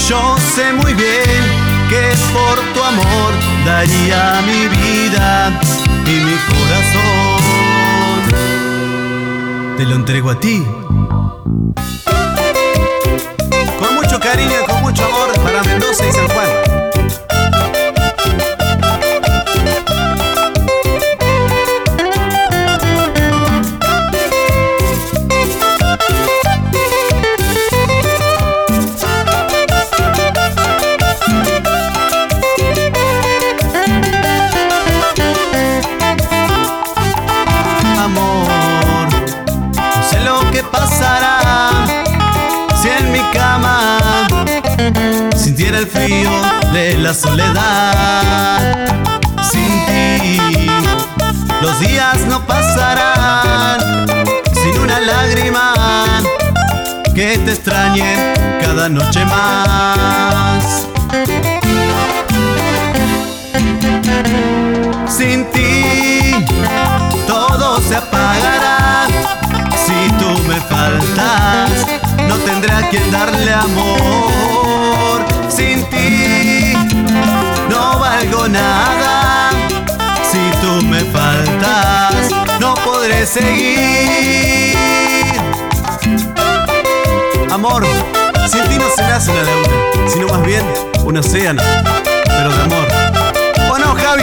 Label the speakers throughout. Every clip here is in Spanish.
Speaker 1: Yo sé muy bien que por tu amor daría mi vida y mi corazón. Te lo entrego a ti. Con mucho cariño y con mucho amor para Mendoza y San Juan. Amor, no sé lo que pasará si en mi cama sintiera el frío de la soledad. Sin ti los días no pasarán sin una lágrima que te extrañe cada noche más. Sin ti todo se apagará. Si tú me faltas, no tendré a quien darle amor. Sin ti no valgo nada. Si tú me faltas, no podré seguir. Amor, sin ti no se me hace una laguna, sino más bien un océano, pero de amor. ¿O no, Javi?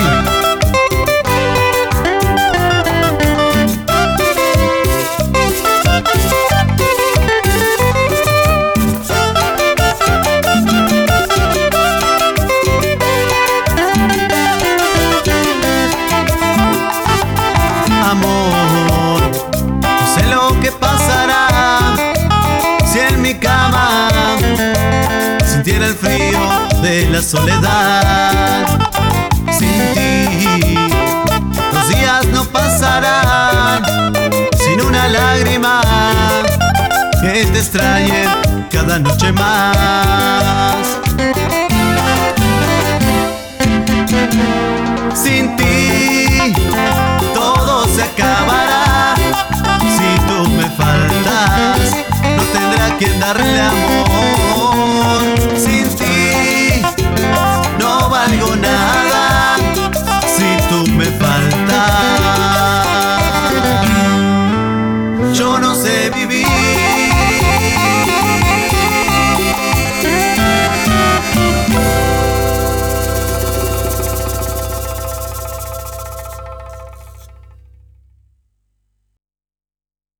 Speaker 1: Amor, no sé lo que pasará si en mi cama sintiera el frío de la soledad. Sin ti los días no pasarán sin una lágrima que te extrañe cada noche más. Sin ti todo se acabará. Si tú me faltas, no tendré a quien darle amor. Sin ti no valgo nada. Si tú me faltas, yo no sé vivir.